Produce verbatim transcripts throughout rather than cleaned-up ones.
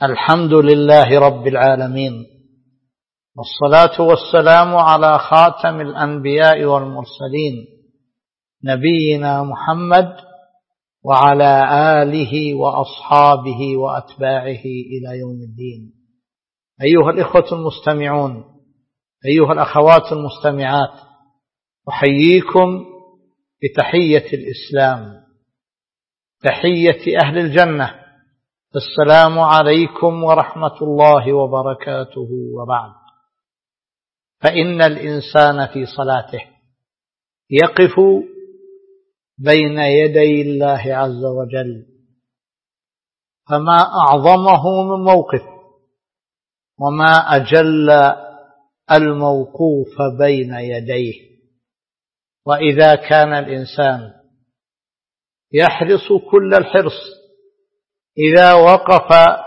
الحمد لله رب العالمين، والصلاة والسلام على خاتم الأنبياء والمرسلين نبينا محمد وعلى آله وأصحابه وأتباعه إلى يوم الدين. أيها الإخوة المستمعون، أيها الأخوات المستمعات، أحييكم بتحية الإسلام، تحية أهل الجنة. السلام عليكم ورحمة الله وبركاته. وبعد، فإن الإنسان في صلاته يقف بين يدي الله عز وجل، فما أعظمه من موقف وما أجل الموقوف بين يديه. وإذا كان الإنسان يحرص كل الحرص إذا وقف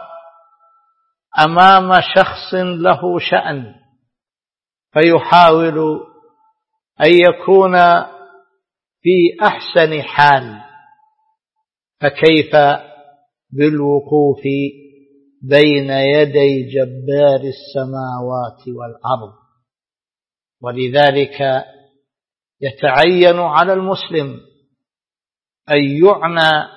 أمام شخص له شأن فيحاول أن يكون في أحسن حال، فكيف بالوقوف بين يدي جبار السماوات والأرض؟ ولذلك يتعين على المسلم أن يعنى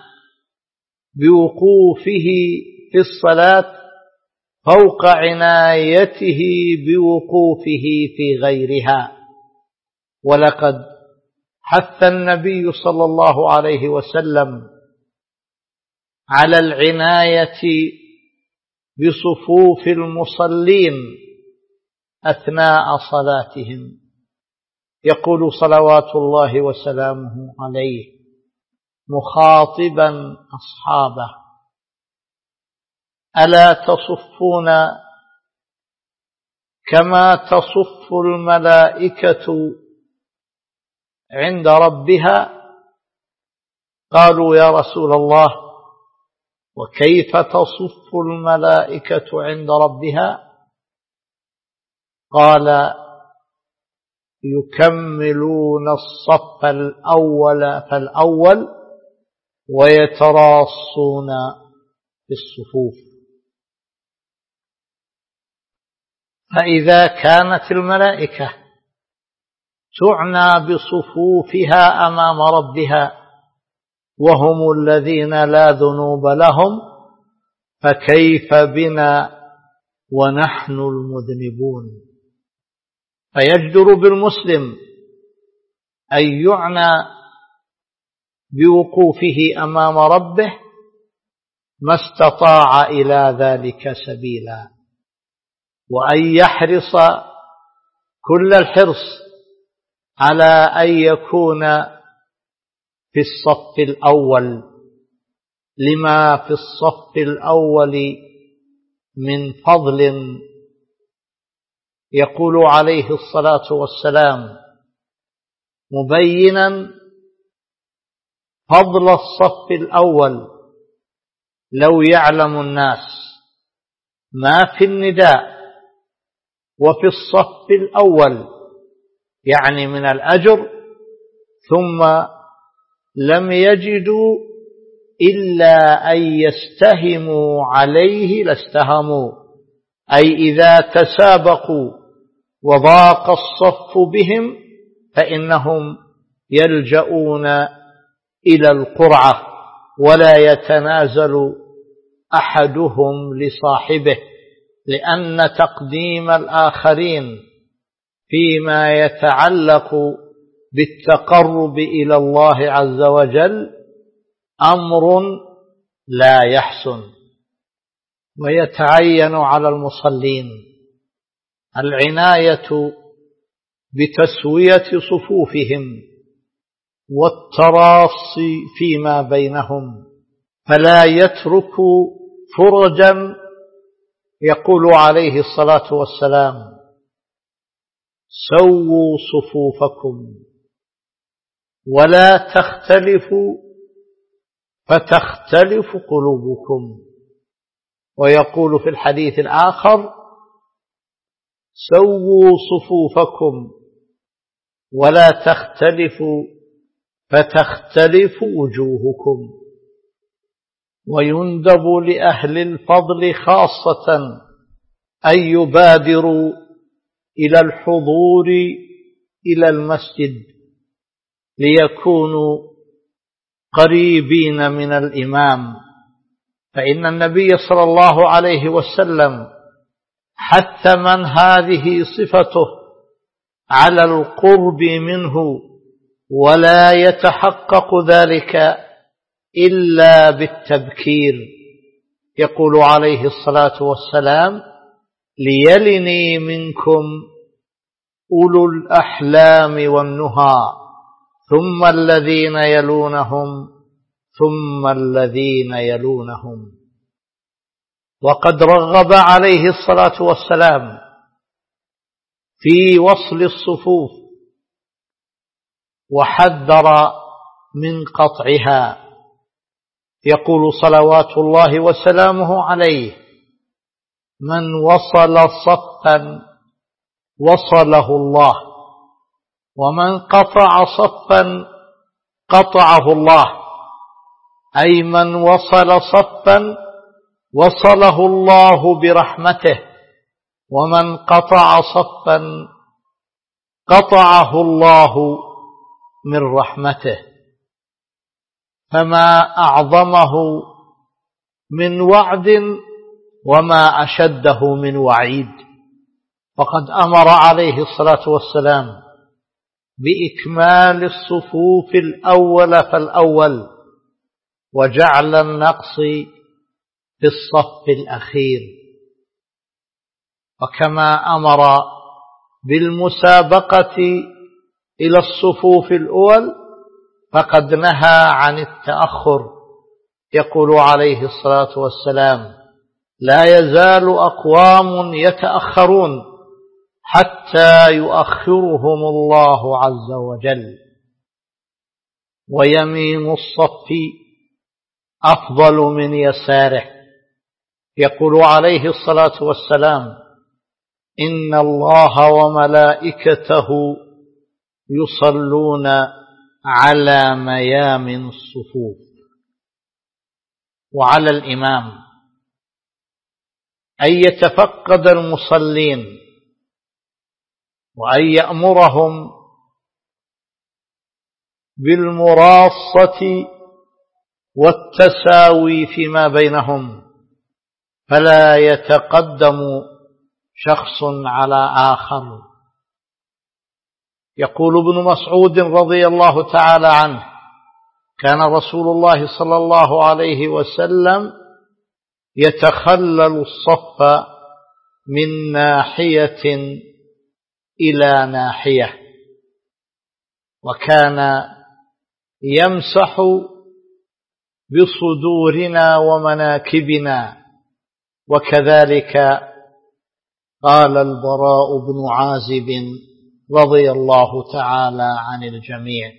بوقوفه في الصلاة فوق عنايته بوقوفه في غيرها. ولقد حث النبي صلى الله عليه وسلم على العناية بصفوف المصلين أثناء صلاتهم، يقول صلوات الله وسلامه عليه مخاطبا أصحابه: ألا تصفون كما تصف الملائكة عند ربها؟ قالوا يا رسول الله، وكيف تصف الملائكة عند ربها؟ قال: يكملون الصف الأول فالأول ويتراصون في الصفوف. فإذا كانت الملائكة تعنى بصفوفها أمام ربها وهم الذين لا ذنوب لهم، فكيف بنا ونحن المذنبون؟ فيجدر بالمسلم أن يعنى بوقوفه أمام ربه ما استطاع إلى ذلك سبيلا، وأن يحرص كل الحرص على أن يكون في الصف الأول، لما في الصف الأول من فضل. يقول عليه الصلاة والسلام مبينا فضل الصف الأول: لو يعلم الناس ما في النداء وفي الصف الأول، يعني من الأجر، ثم لم يجدوا إلا أن يستهموا عليه لاستهموا، أي إذا تسابقوا وضاق الصف بهم فإنهم يلجؤون إلى القرعة ولا يتنازل أحدهم لصاحبه، لأن تقديم الآخرين فيما يتعلق بالتقرب إلى الله عز وجل أمر لا يحسن. ويتعين على المصلين العناية بتسوية صفوفهم والتراصي فيما بينهم، فلا يترك فرجا. يقول عليه الصلاة والسلام: سووا صفوفكم ولا تختلفوا فتختلف قلوبكم. ويقول في الحديث الآخر: سووا صفوفكم ولا تختلفوا فتختلف وجوهكم. ويندب لأهل الفضل خاصة أن يبادروا إلى الحضور إلى المسجد ليكونوا قريبين من الإمام، فإن النبي صلى الله عليه وسلم حث من هذه صفته على القرب منه، ولا يتحقق ذلك إلا بالتبكير. يقول عليه الصلاة والسلام: ليلني منكم أولو الأحلام والنهى، ثم الذين يلونهم ثم الذين يلونهم. وقد رغب عليه الصلاة والسلام في وصل الصفوف وحذر من قطعها، يقول صلوات الله وسلامه عليه: من وصل صفا وصله الله، ومن قطع صفا قطعه الله، أي من وصل صفا وصله الله برحمته، ومن قطع صفا قطعه الله من رحمته. فما أعظمه من وعد وما أشده من وعيد. فقد أمر عليه الصلاة والسلام بإكمال الصفوف الأول فالأول، وجعل النقص في الصف الأخير. وكما أمر بالمسابقة إلى الصفوف الأول فقد نهى عن التأخر. يقول عليه الصلاة والسلام: لا يزال أقوام يتأخرون حتى يؤخرهم الله عز وجل، ويمين الصف أفضل من يساره. يقول عليه الصلاة والسلام: إن الله وملائكته يصلون على ميامن الصفوف. وعلى الإمام أن يتفقد المصلين وأن يأمرهم بالمراصة والتساوي فيما بينهم، فلا يتقدم شخص على آخر. يقول ابن مسعود رضي الله تعالى عنه: كان رسول الله صلى الله عليه وسلم يتخلل الصف من ناحية إلى ناحية، وكان يمسح بصدورنا ومناكبنا. وكذلك قال البراء بن عازب رضي الله تعالى عن الجميع.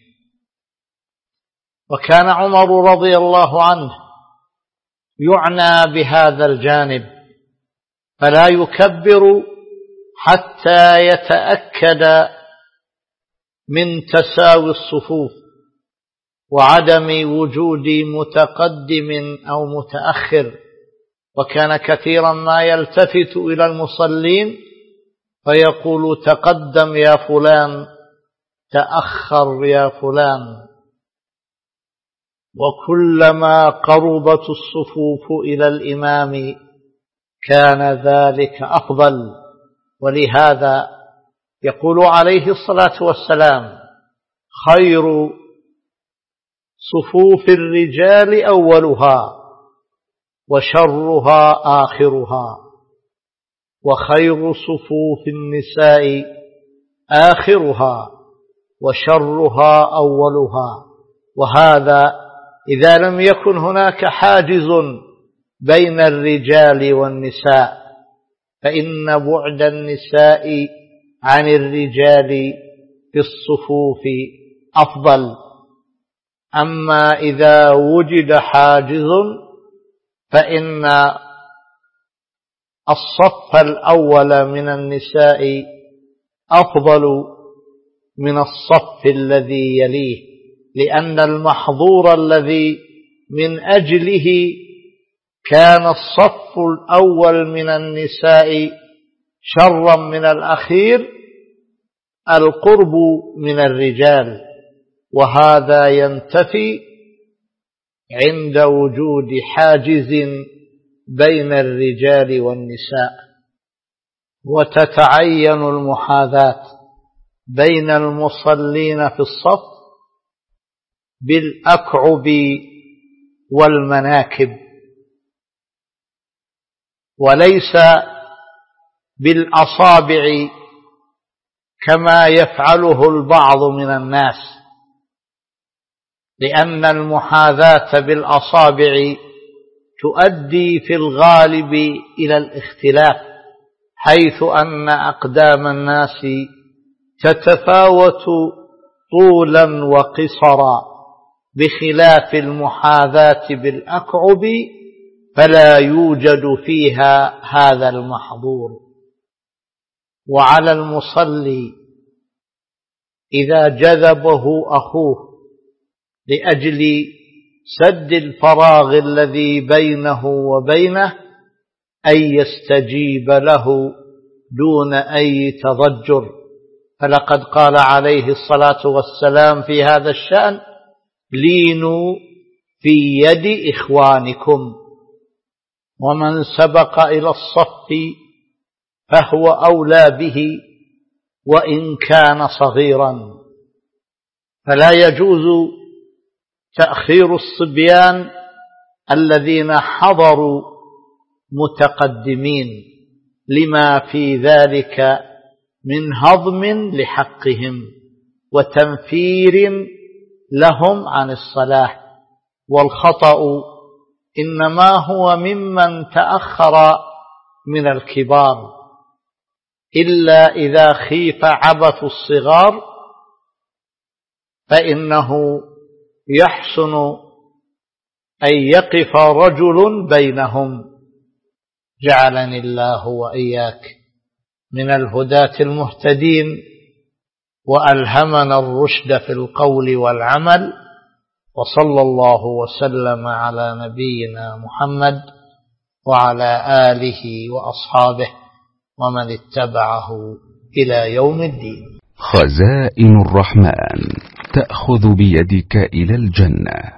وكان عمر رضي الله عنه يعنى بهذا الجانب، فلا يكبر حتى يتأكد من تساوي الصفوف وعدم وجود متقدم أو متأخر. وكان كثيرا ما يلتفت إلى المصلين فيقول: تقدم يا فلان، تأخر يا فلان. وكلما قربت الصفوف إلى الإمام كان ذلك أفضل. ولهذا يقول عليه الصلاة والسلام: خير صفوف الرجال أولها، وشرها آخرها، وخير صفوف النساء آخرها، وشرها أولها. وهذا إذا لم يكن هناك حاجز بين الرجال والنساء، فإن بعد النساء عن الرجال في الصفوف أفضل. أما إذا وجد حاجز فإن الصف الأول من النساء أفضل من الصف الذي يليه، لأن المحظور الذي من أجله كان الصف الأول من النساء شرا من الأخير القرب من الرجال، وهذا ينتفي عند وجود حاجز بين الرجال والنساء، وتتعين المحاذاة بين المصلين في الصف بالأكعب والمناكب، وليس بالأصابع كما يفعله البعض من الناس، لأن المحاذاة بالأصابع تؤدي في الغالب إلى الاختلاف، حيث أن أقدام الناس تتفاوت طولا وقصرا، بخلاف المحاذاة بالأكعب فلا يوجد فيها هذا المحظور. وعلى المصلي إذا جذبه أخوه لأجل سد الفراغ الذي بينه وبينه أن يستجيب له دون أي تضجر، فلقد قال عليه الصلاة والسلام في هذا الشأن: لينوا في يد إخوانكم، ومن سبق إلى الصف فهو أولى به وإن كان صغيرا، فلا يجوز تأخير الصبيان الذين حضروا متقدمين لما في ذلك من هضم لحقهم وتنفير لهم عن الصلاة، والخطأ إنما هو ممن تأخر من الكبار، إلا إذا خيف عبث الصغار فإنه يحسن أن يقف رجل بينهم. جعلني الله وإياك من الهداة المهتدين، وألهمنا الرشد في القول والعمل، وصلى الله وسلم على نبينا محمد وعلى آله وأصحابه ومن اتبعه إلى يوم الدين. خزائن الرحمن تأخذ بيدك إلى الجنة.